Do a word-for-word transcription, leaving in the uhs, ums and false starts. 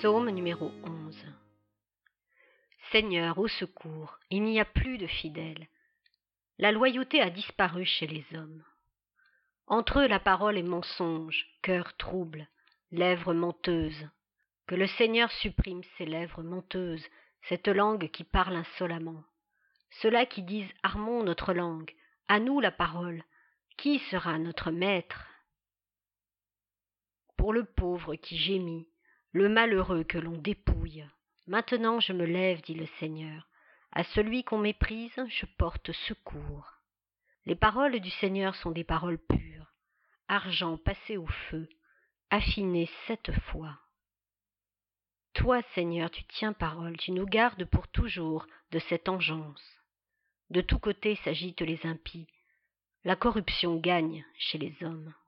Psaume numéro onze. Seigneur, au secours, il n'y a plus de fidèles. La loyauté a disparu chez les hommes. Entre eux la parole est mensonge, cœur trouble, lèvres menteuses. Que le Seigneur supprime ces lèvres menteuses, cette langue qui parle insolemment. Ceux-là qui disent « Armons notre langue, à nous la parole, qui sera notre maître ?» Pour le pauvre qui gémit, le malheureux que l'on dépouille, maintenant je me lève, dit le Seigneur. À celui qu'on méprise, je porte secours. Les paroles du Seigneur sont des paroles pures, argent passé au feu, affiné sept fois. Toi, Seigneur, tu tiens parole, tu nous gardes pour toujours de cette engeance. De tous côtés s'agitent les impies. La corruption gagne chez les hommes.